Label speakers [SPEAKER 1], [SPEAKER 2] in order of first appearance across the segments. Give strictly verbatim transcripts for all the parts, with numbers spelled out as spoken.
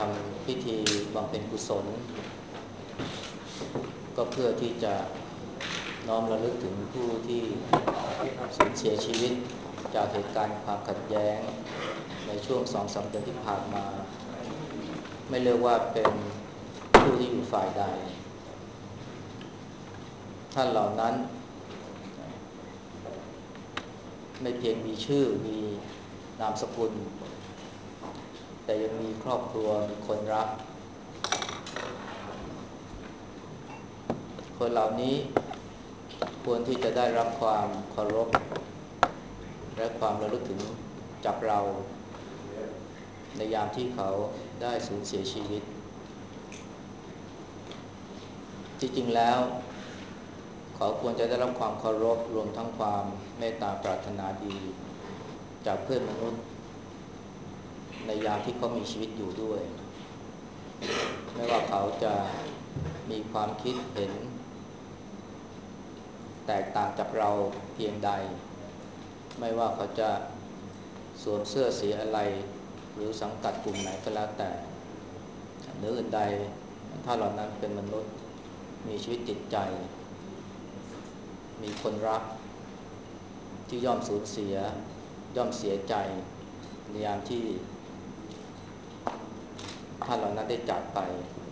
[SPEAKER 1] ำพิธีบำเพ็ญกุศลก็เพื่อที่จะน้อมระลึกถึงผู้ที่สูญเสียชีวิตจากเหตุการณ์ความขัดแย้งในช่วงสองสามเดือนที่ผ่านมาไม่เลือกว่าเป็นผู้ที่อยู่ฝ่ายใดท่านเหล่านั้นไม่เพียงมีชื่อมีนามสกุลแต่ยังมีครอบครัวมีคนรักคนเหล่านี้ควรที่จะได้รับความเคารพและความระลึกถึงจากเราในยามที่เขาได้สูญเสียชีวิตที่จริงแล้วเขาควรจะได้รับความเคารพรวมทั้งความเมตตาปรารถนาดีจากเพื่อนมนุษย์ในยามที่เขามีชีวิตอยู่ด้วยไม่ว่าเขาจะมีความคิดเห็นแตกต่างจากเราเพียงใดไม่ว่าเขาจะสวมเสื้อสีอะไรหรือสังกัดกลุ่มไหนก็แล้วแต่เหนืออื่นใดถ้าเหล่านั้นเป็นมนุษย์มีชีวิตจิตใจมีคนรักที่ย่อมสูญเสียย่อมเสียใจในยามที่ท่านเหล่านั้นได้จากไป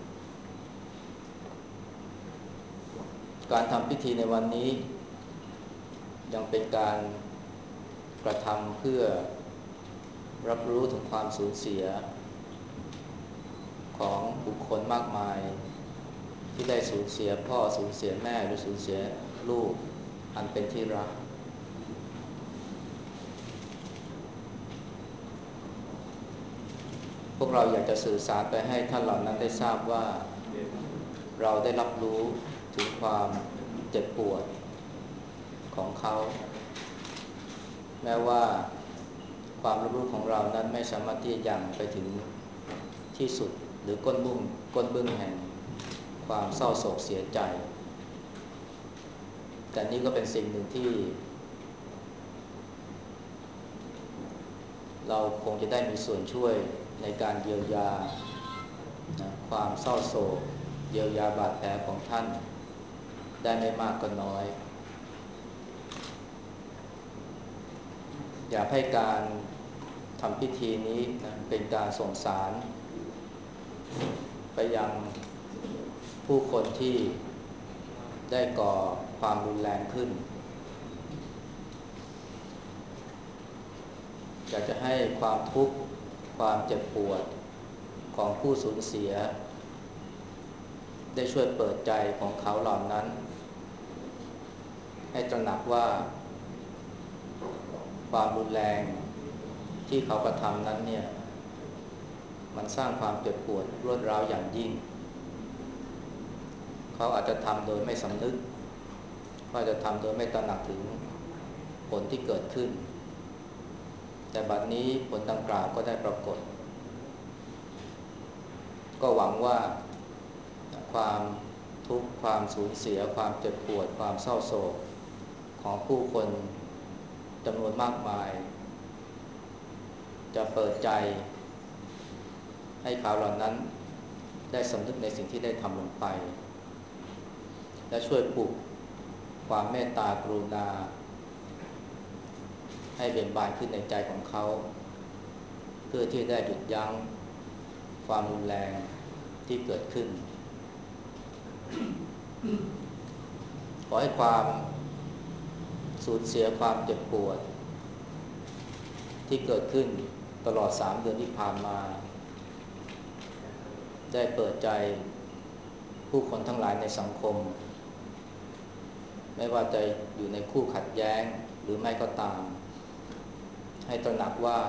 [SPEAKER 1] การทำพิธีในวันนี้ยังเป็นการกระทำเพื่อรับรู้ถึงความสูญเสียของบุคคลมากมายที่ได้สูญเสียพ่อสูญเสียแม่หรือสูญเสียลูกอันเป็นที่รักพวกเราอยากจะสื่อสารไปให้ท่านเหล่านั้นได้ทราบว่าเราได้รับรู้ถึงความเจ็บปวดของเขาแม้ว่าความรับรู้ของเรานั้นไม่สามารถที่จะยังไปถึงที่สุดหรือก้นบุ้งก้นบึ้งแห่งความเศร้าโศกเสียใจแต่นี่ก็เป็นสิ่งหนึ่งที่เราคงจะได้มีส่วนช่วยในการเยียวยานะความเศร้าโศกเยียวยาบาดแผลของท่านได้ไม่มากก็น้อยอยากให้การทำพิธีนี้นะเป็นการส่งสารไปยังผู้คนที่ได้ก่อความรุนแรงขึ้นอยากจะให้ความทุกข์ความเจ็บปวดของผู้สูญเสียได้ช่วยเปิดใจของเขาเหล่านั้นให้ตระหนักว่าความรุนแรงที่เขากระทำนั้นเนี่ยมันสร้างความเจ็บปวดรวดร้าวอย่างยิ่งเขาอาจจะทำโดยไม่สำนึกเขาอาจจะทำโดยไม่ตระหนักถึงผลที่เกิดขึ้นแต่บัดนี้ผลดังกล่าวก็ได้ปรากฏก็หวังว่าความทุกข์ความสูญเสียความเจ็บปวดความเศร้าโศกของผู้คนจำนวนมากมายจะเปิดใจให้เขาเหล่านั้นได้สำนึกในสิ่งที่ได้ทำลงไปและช่วยปลุกความเมตตากรุณาให้เบ่งบานขึ้นในใจของเขาเพื่อที่ได้หยุดยั้งความรุนแรงที่เกิดขึ้นขอให้ความสูญเสียความเจ็บปวดที่เกิดขึ้นตลอดสามเดือนที่ผ่านมาได้เปิดใจผู้คนทั้งหลายในสังคมไม่ว่าจะอยู่ในคู่ขัดแย้งหรือไม่ก็ตามให้ตระหนักว่า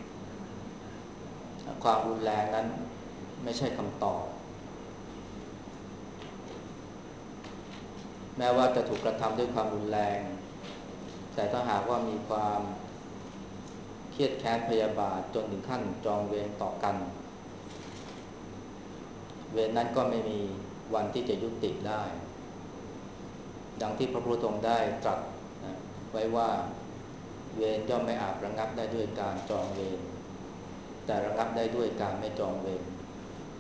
[SPEAKER 1] ความรุนแรงนั้นไม่ใช่คำตอบแม้ว่าจะถูกกระทำด้วยความรุนแรงแต่ถ้าหากว่ามีความเครียดแค้นพยาบาทจนถึงขั้นจองเวรต่อกันเวรนั้นก็ไม่มีวันที่จะยุติได้ดังที่พระพุทธองค์ได้ตรัสนะไว้ว่าเวรย่อมไม่อาจระงับได้ด้วยการจองเวรแต่ระงับได้ด้วยการไม่จองเวร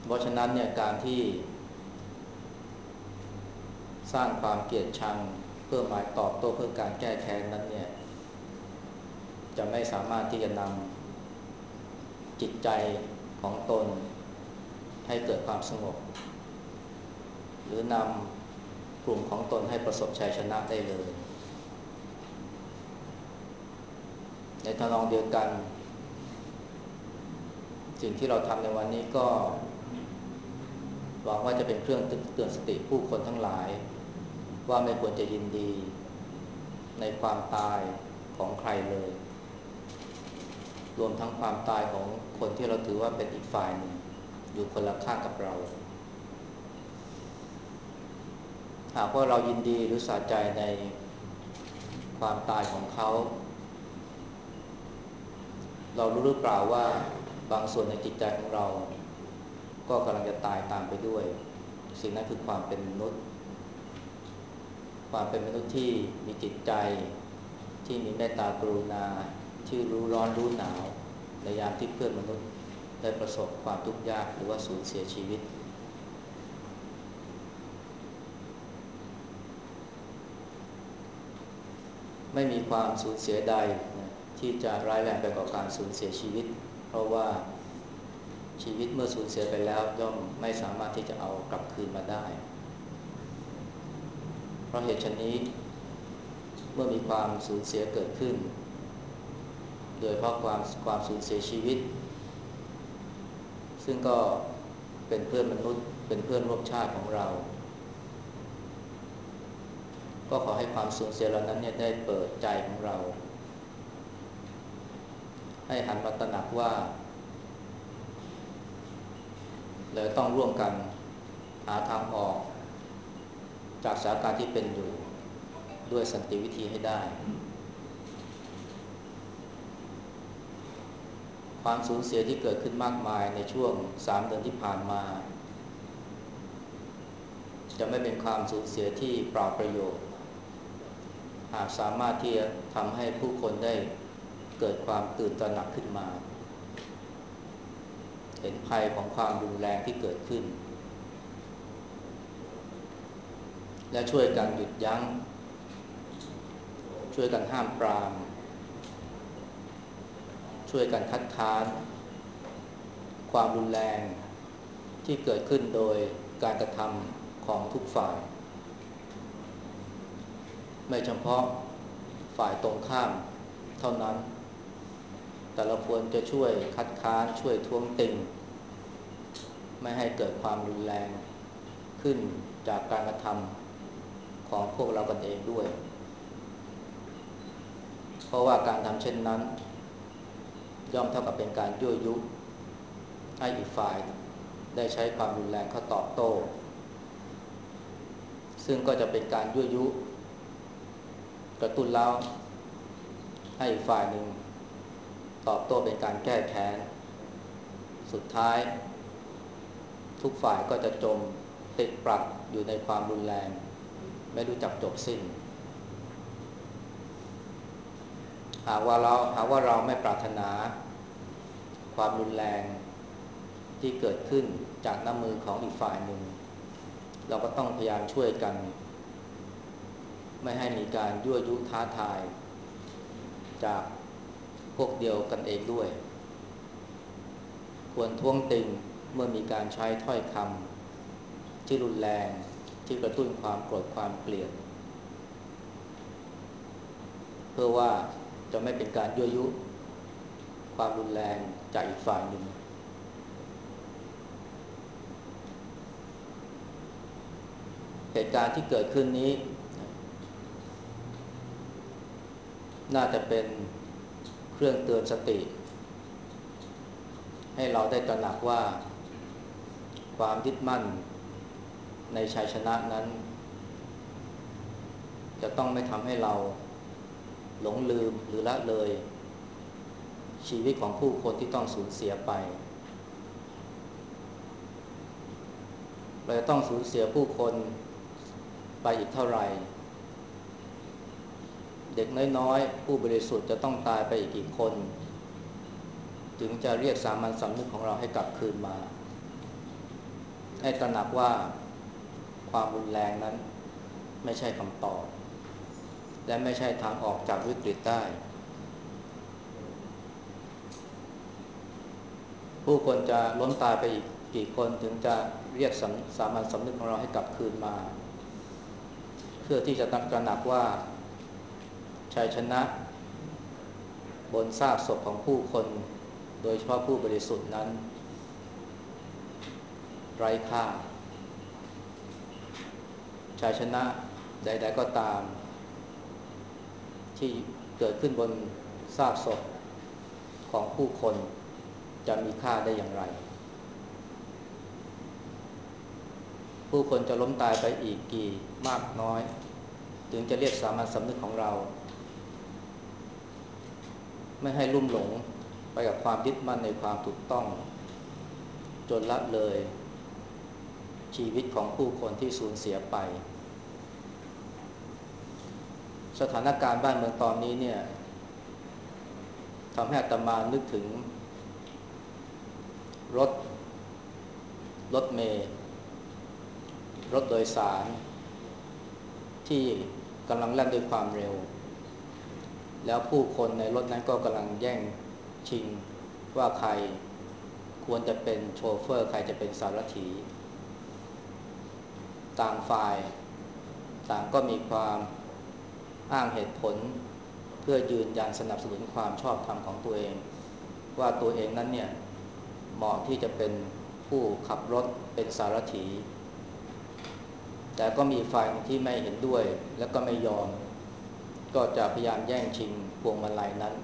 [SPEAKER 1] เพราะฉะนั้นเนี่ยการที่สร้างความเกลียดชังเพื่อหมายตอบโต้เพื่อการแก้แค้นนั้นเนี่ยจะไม่สามารถที่จะนำจิตใจของตนให้เกิดความสงบหรือนำกลุ่มของตนให้ประสบชัยชนะได้เลยในทางเดียวกันสิ่งที่เราทำในวันนี้ก็หวังว่าจะเป็นเครื่องเตือนสติผู้คนทั้งหลายว่าไม่ควรจะยินดีในความตายของใครเลยรวมทั้งความตายของคนที่เราถือว่าเป็นอีกฝ่ายหนึ่งอยู่คนละข้างกับเราหากว่าเรายินดีหรือสะใจในความตายของเขาเรารู้หรือเปล่าว่าบางส่วนในจิตใจของเราก็กำลังจะตายตามไปด้วยสิ่งนั้นคือความเป็นมนุษย์ความเป็นมนุษย์ที่มีจิตใจที่มีเมตตากรุณาที่รู้ร้อนรู้หนาวในยามที่เพื่อนมนุษย์ได้ประสบความทุกข์ยากหรือว่าสูญเสียชีวิตไม่มีความสูญเสียใดนะที่จะร้ายแรงไปกว่าการสูญเสียชีวิตเพราะว่าชีวิตเมื่อสูญเสียไปแล้วย่อมไม่สามารถที่จะเอากลับคืนมาได้เพราะเหตุฉะนี้เมื่อมีความสูญเสียเกิดขึ้นโดยเพราะความความสูญเสียชีวิตซึ่งก็เป็นเพื่อนมนุษย์เป็นเพื่อนร่วมชาติของเราก็ขอให้ความสูญเสียเหล่านั้นเนี่ยได้เปิดใจของเราให้หันมาตระหนักว่าเราต้องร่วมกันหาทางออกจากสถานการณ์ที่เป็นอยู่ด้วยสันติวิธีให้ได้ความสูญเสียที่เกิดขึ้นมากมายในช่วงสามเดือนที่ผ่านมาจะไม่เป็นความสูญเสียที่เปล่าประโยชน์หากสามารถที่จะทำให้ผู้คนได้เกิดความตื่นตระหนักขึ้นมาเห็นภัยของความรุนแรงที่เกิดขึ้นและช่วยกันหยุดยั้งช่วยกันห้ามปรามช่วยกันคัดค้านความรุนแรงที่เกิดขึ้นโดยการกระทำของทุกฝ่ายไม่เฉพาะฝ่ายตรงข้ามเท่านั้นแต่เราควรจะช่วยคัดค้านช่วยท้วงติงไม่ให้เกิดความรุนแรงขึ้นจากการกระทำของพวกเรากันเองด้วยเพราะว่าการทำเช่นนั้นย่อมเท่ากับเป็นการยั่วยุให้อีกฝ่ายได้ใช้ความรุนแรงเข้าตอบโต้ซึ่งก็จะเป็นการยั่วยุกระตุ้นเร้าให้อีกฝ่ายหนึ่งตอบโต้เป็นการแก้แค้นสุดท้ายทุกฝ่ายก็จะจมติดปลักอยู่ในความรุนแรงไม่รู้จักจบสิ้นหากว่าเราหากว่าเราไม่ปรารถนาความรุนแรงที่เกิดขึ้นจากน้ำมือของอีกฝ่ายหนึ่งเราก็ต้องพยายามช่วยกันไม่ให้มีการยั่วยุท้าทายจากพวกเดียวกันเองด้วยควรท้วงติงเมื่อมีการใช้ถ้อยคำที่รุนแรงที่กระตุ้นความโกรธความเกลียดเพื่อว่าจะไม่เป็นการยั่วยุความรุนแรงจากอีกฝ่ายหนึ่งเหตุการณ์ที่เกิดขึ้นนี้น่าจะเป็นเครื่องเตือนสติให้เราได้ตระหนักว่าความยึดมั่นในชัยชนะนั้นจะต้องไม่ทำให้เราหลงลืมหรือละเลยชีวิตของผู้คนที่ต้องสูญเสียไปเราจะต้องสูญเสียผู้คนไปอีกเท่าไหร่เด็กน้อยๆผู้บริสุทธิ์จะต้องตายไปอีกกี่คนถึงจะเรียกสามัญสำนึกของเราให้กลับคืนมาให้ตระหนักว่าความรุนแรงนั้นไม่ใช่คำตอบและไม่ใช่ทางออกจากวิกฤตได้ผู้คนจะล้มตายไปอีกกี่คนถึงจะเรียกสามัญสำนึกของเราให้กลับคืนมาเพื่อที่จะตระหนักว่าชัยชนะบนซากศพของผู้คนโดยเฉพาะผู้บริสุทธิ์นั้นไร้ค่าชัยชนะใดๆก็ตามที่เกิดขึ้นบนซากศพของผู้คนจะมีค่าได้อย่างไรผู้คนจะล้มตายไปอีกกี่มากน้อยถึงจะเรียกสามัญสำนึกของเราไม่ให้ลุ่มหลงไปกับความยึดมั่นในความถูกต้องจนละเลยชีวิตของผู้คนที่สูญเสียไปสถานการณ์บ้านเมืองตอนนี้เนี่ยทำให้อาตมานึกถึงรถรถเมล์รถโดยสารที่กำลังแล่นด้วยความเร็วแล้วผู้คนในรถนั้นก็กำลังแย่งชิงว่าใครควรจะเป็นโชเฟอร์ใครจะเป็นสารถีต่างฝ่ายต่างก็มีความอ้างเหตุผลเพื่อยืนยันสนับสนุนความชอบธรรมของตัวเองว่าตัวเองนั้นเนี่ยเหมาะที่จะเป็นผู้ขับรถเป็นสารถีแต่ก็มีฝ่ายที่ไม่เห็นด้วยและก็ไม่ยอมก็จะพยายามแย่งชิงพวงมาลัยนั้น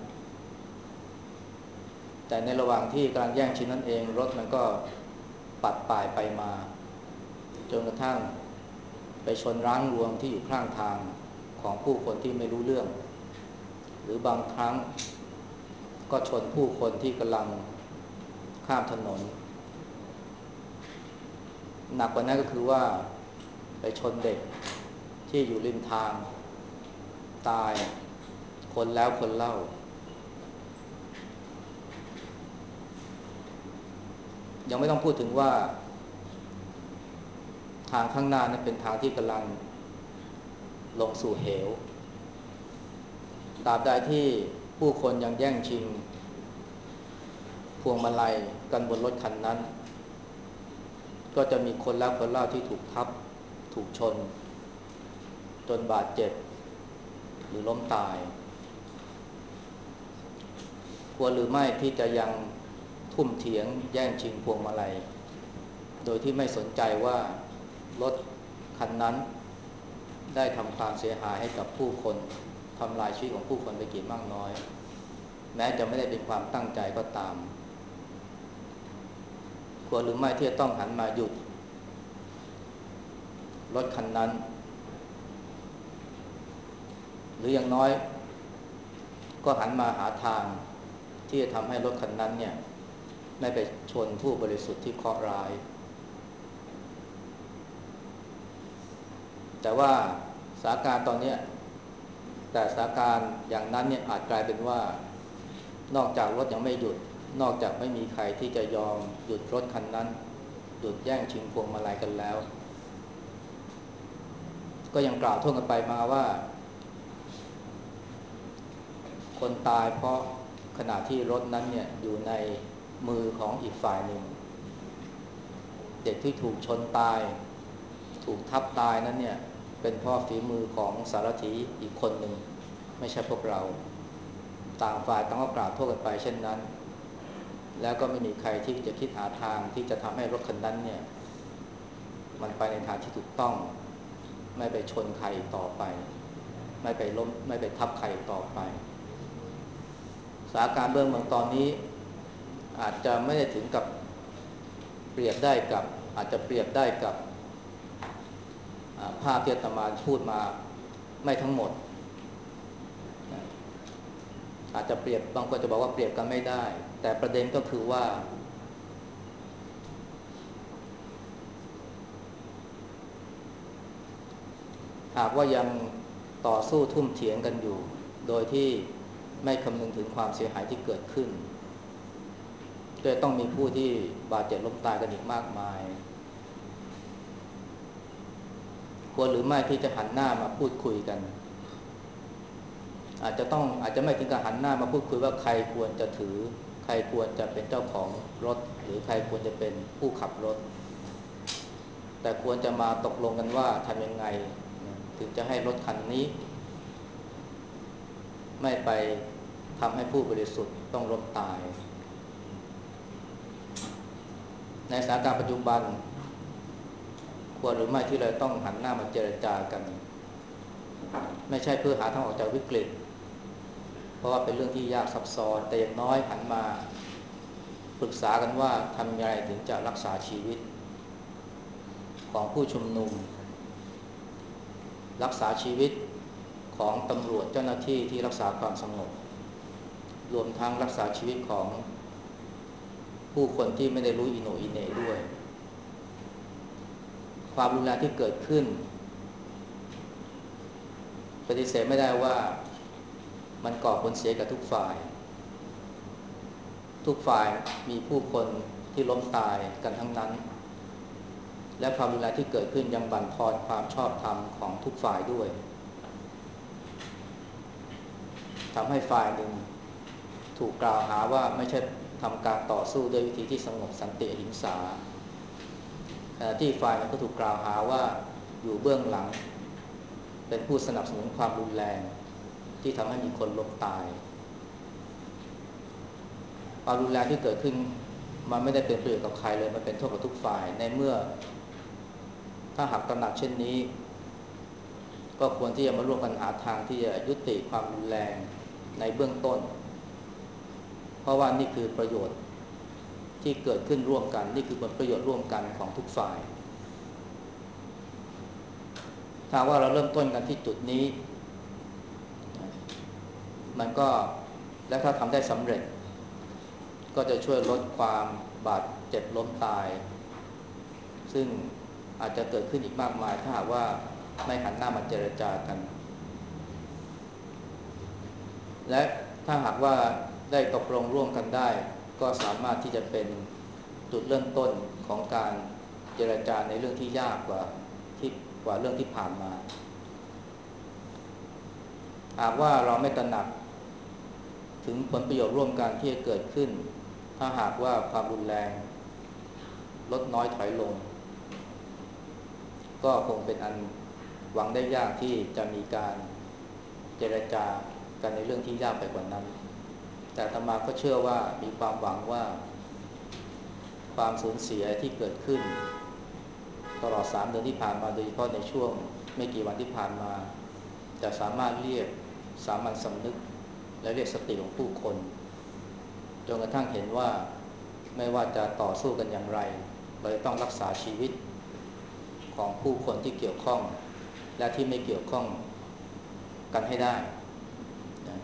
[SPEAKER 1] แต่ในระหว่างที่กำลังแย่งชิงนั้นเองรถมันก็ปัดป่ายไปมาจนกระทั่งไปชนร้างรวงที่อยู่ข้างทางของผู้คนที่ไม่รู้เรื่องหรือบางครั้งก็ชนผู้คนที่กำลังข้ามถนนหนักกว่านั้นก็คือว่าไปชนเด็กที่อยู่ริมทางตายคนแล้วคนเล่ายังไม่ต้องพูดถึงว่าทางข้างหน้านั้นเป็นทางที่กำลังลงสู่เหวตราบใดที่ผู้คนยังแย่งชิงพวงมาลัยกันบนรถคันนั้นก็จะมีคนแล้วคนเล่าที่ถูกทับถูกชนจนบาดเจ็บหรือล้มตายควรหรือไม่ที่จะยังทุ่มเถียงแย่งชิงพวงมาลัยโดยที่ไม่สนใจว่ารถคันนั้นได้ทำความเสียหายให้กับผู้คนทำลายชีวิตของผู้คนไปกี่มากน้อยแม้จะไม่ได้เป็นความตั้งใจก็ตามควรหรือไม่ที่จะต้องหันมาหยุดรถคันนั้นหรืออย่างน้อยก็หันมาหาทางที่จะทำให้รถคันนั้นเนี่ยไม่ไปชนผู้บริสุทธิ์ที่เคราะห์ร้ายแต่ว่าสถานการณ์ตอนนี้แต่สถานการณ์อย่างนั้นเนี่ยอาจกลายเป็นว่านอกจากรถยังไม่หยุดนอกจากไม่มีใครที่จะยอมหยุดรถคันนั้นหยุดแย่งชิงพวงมาลัยกันแล้วก็ยังกล่าวโทษกันไปมาว่าคนตายเพราะขณะที่รถนั้นเนี่ยอยู่ในมือของอีกฝ่ายหนึ่งเด็กที่ถูกชนตายถูกทับตายนั้นเนี่ยเป็นเพราะฝีมือของสารถีอีกคนหนึ่งไม่ใช่พวกเราต่างฝ่ายต่างก็กล่าวโทษกันไปเช่นนั้นแล้วก็ไม่มีใครที่จะคิดหาทางที่จะทำให้รถคันนั้นเนี่ยมันไปในทางที่ถูกต้องไม่ไปชนใครต่อไปไม่ไปล้มไม่ไปทับใครต่อไปสถานการณ์เบื้องเมืองตอนนี้อาจจะไม่ได้ถึงกับเปรียบได้กับอาจจะเปรียบได้กับภาพที่อาตมาพูดมาไม่ทั้งหมดอาจจะเปรียบบางคนจะบอกว่าเปรียบกันไม่ได้แต่ประเด็นก็คือว่าหากว่ายังต่อสู้ทุ่มเถียงกันอยู่โดยที่ไม่คำนึงถึงความเสียหายที่เกิดขึ้นก็ต้องมีผู้ที่บาดเจ็บล้มตายกันอีกมากมายควรหรือไม่ที่จะหันหน้ามาพูดคุยกันอาจจะต้องอาจจะไม่ถึงกับหันหน้ามาพูดคุยว่าใครควรจะถือใครควรจะเป็นเจ้าของรถหรือใครควรจะเป็นผู้ขับรถแต่ควรจะมาตกลงกันว่าทำยังไงถึงจะให้รถคันนี้ไม่ไปทำให้ผู้บริสุทธิ์ต้องล้มตายในสถานการณ์ปัจจุบันควรหรือไม่ที่เราต้องหันหน้ามาเจรจากันไม่ใช่เพื่อหาทางออกจากวิกฤตเพราะว่าเป็นเรื่องที่ยากซับซ้อนแต่อย่างน้อยหันมาปรึกษากันว่าทำยังไงถึงจะรักษาชีวิตของผู้ชุมนุมรักษาชีวิตของตำรวจเจ้าหน้าที่ที่รักษาความสงบรวมทั้งรักษาชีวิตของผู้คนที่ไม่ได้รู้อิโหนอิเหน่ด้วยความรุนแรงที่เกิดขึ้นปฏิเสธไม่ได้ว่ามันก่อผลเสียกับทุกฝ่ายทุกฝ่ายมีผู้คนที่ล้มตายกันทั้งนั้นและความรุนแรงที่เกิดขึ้นยังบั่นทอนความชอบธรรมของทุกฝ่ายด้วยทำให้ฝ่ายหนึ่งถูกกล่าวหาว่าไม่ใช่ทำการต่อสู้ด้วยวิธีที่สงบสันติอหิงสาขณะที่ฝ่ายหนึ่งก็ถูกกล่าวหาว่าอยู่เบื้องหลังเป็นผู้สนับสนุนความรุนแรงที่ทำให้มีคนล้มตายความรุนแรงที่เกิดขึ้นมันไม่ได้เป็นประโยชน์กับใครเลยมันเป็นโทษกับทุกฝ่ายในเมื่อถ้าหากตระหนักเช่นนี้ก็ควรที่จะมาร่วมกันหาทางที่จะยุติความรุนแรงในเบื้องต้นเพราะว่านี่คือประโยชน์ที่เกิดขึ้นร่วมกันนี่คือผลประโยชน์ร่วมกันของทุกฝ่ายถ้าว่าเราเริ่มต้นกันที่จุดนี้มันก็และถ้าทำได้สำเร็จก็จะช่วยลดความบาดเจ็บล้มตายซึ่งอาจจะเกิดขึ้นอีกมากมายถ้าหากว่าไม่หันหน้ามาเจรจากันและถ้าหากว่าได้ตกลงร่วมกันได้ก็สามารถที่จะเป็นจุดเริ่มต้นของการเจรจาในเรื่องที่ยากกว่าที่กว่าเรื่องที่ผ่านมาหากว่าเราไม่ตระหนักถึงผลประโยชน์ร่วมกันที่จะเกิดขึ้นถ้าหากว่าความรุนแรงลดน้อยถอยลงก็คงเป็นอันหวังได้ยากที่จะมีการเจรจากันในเรื่องที่ยากไปกว่านั้นแต่อาตมาก็เชื่อว่ามีความหวังว่าความสูญเสียที่เกิดขึ้นตลอดสามเดือนที่ผ่านมาโดยเฉพาะในช่วงไม่กี่วันที่ผ่านมาจะสามารถเรียกสามัญสำนึกและเรียกสติของผู้คนจนกระทั่งเห็นว่าไม่ว่าจะต่อสู้กันอย่างไรเราจะต้องรักษาชีวิตของผู้คนที่เกี่ยวข้องและที่ไม่เกี่ยวข้องกันให้ได้นะ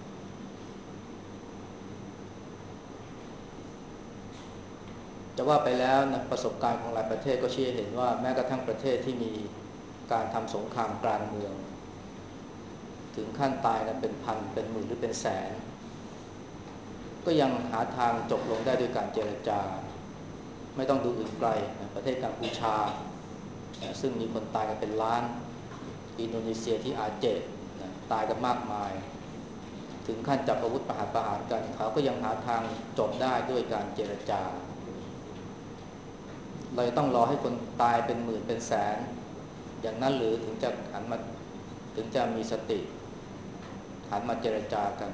[SPEAKER 1] จะว่าไปแล้วนะประสบการณ์ของหลายประเทศก็ชี้ให้เห็นว่าแม้กระทั่งประเทศที่มีการทำสงครามกลางเมืองถึงขั้นตายกันเป็นพันเป็นหมื่นหรือเป็นแสนก็ยังหาทางจบลงได้ด้วยการเจรจาไม่ต้องดูอื่นไกลนะประเทศกัมพูชาซึ่งมีคนตายกันเป็นล้านอินโดนีเซียที่อาเจดนะตายกันมากมายถึงขั้นจับอาวุธประหารประหารกันเขาก็ยังหาทางจบได้ด้วยการเจรจาเราต้องรอให้คนตายเป็นหมื่นเป็นแสนอย่างนั้นหรือถึงจะหันมาถึงจะมีสติหันมาเจรจากัน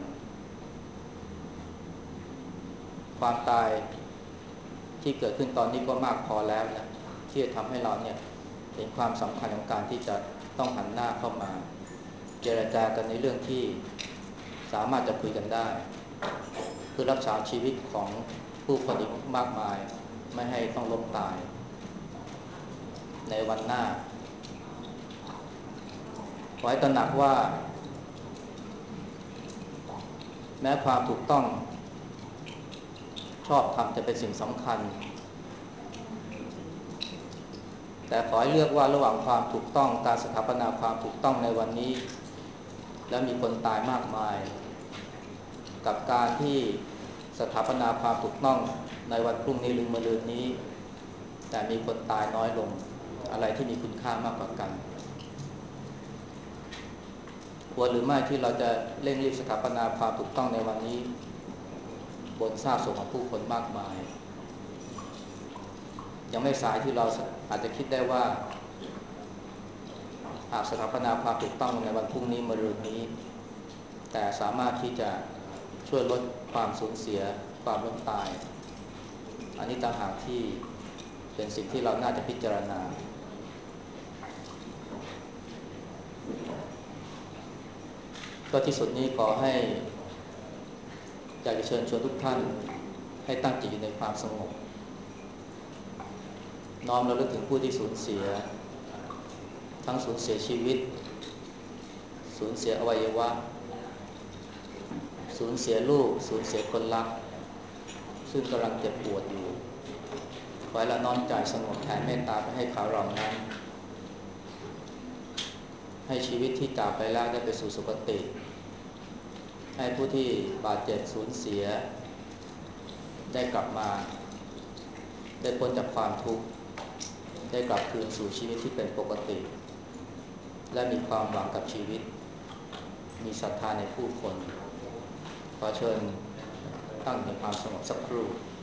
[SPEAKER 1] ความตายที่เกิดขึ้นตอนนี้ก็มากพอแล้วนะที่จะทำให้เราเนี่ยเห็นความสำคัญของการที่จะต้องหันหน้าเข้ามาเจรจากันในเรื่องที่สามารถจะคุยกันได้เพื่อรักษาชีวิตของผู้คนอีกมากมายไม่ให้ต้องล้มตายในวันหน้าขอให้ตระหนักว่าแม้ความถูกต้องชอบธรรมจะเป็นสิ่งสำคัญแต่ขอให้เลือกว่าระหว่างความถูกต้องการสถาปนาความถูกต้องในวันนี้และมีคนตายมากมายกับการที่สถาปนาความถูกต้องในวันพรุ่งนี้หรือมะรืนนี้แต่มีคนตายน้อยลงอะไรที่มีคุณค่ามากกว่ากันควรหรือไม่ที่เราจะเร่งรีบสถาปนาความถูกต้องในวันนี้บนซากศพของผู้คนมากมายยังไม่สายที่เราอาจจะคิดได้ว่าหากสถาปนาความถูกต้องในวันพรุ่งนี้มะรืนนี้แต่สามารถที่จะช่วยลดความสูญเสียความล้มตายอันนี้ต่างหากที่เป็นสิ่งที่เราน่าจะพิจารณาก็ที่สุดนี้ขอให้อยากจะเชิญชวนทุกท่านให้ตั้งจิตอยู่ในความสงบน้อมระลึกถึงผู้ที่สูญเสียทั้งสูญเสียชีวิตสูญเสียอวัยวะสูญเสียลูกสูญเสียคนรักซึ่งกำลังเจ็บปวดอยู่ขอให้เราน้อมใจสงบแผ่เมตตาไปให้เขาเหล่านั้นให้ชีวิตที่จากไปแล้วได้ไปสู่สุคติให้ผู้ที่บาดเจ็บสูญเสียได้กลับมาได้พ้นจากความทุกข์ได้กลับคืนสู่ชีวิตที่เป็นปกติและมีความหวังกับชีวิตมีศรัทธาในผู้คนขอเชิญตั้งในความสงบสักครู่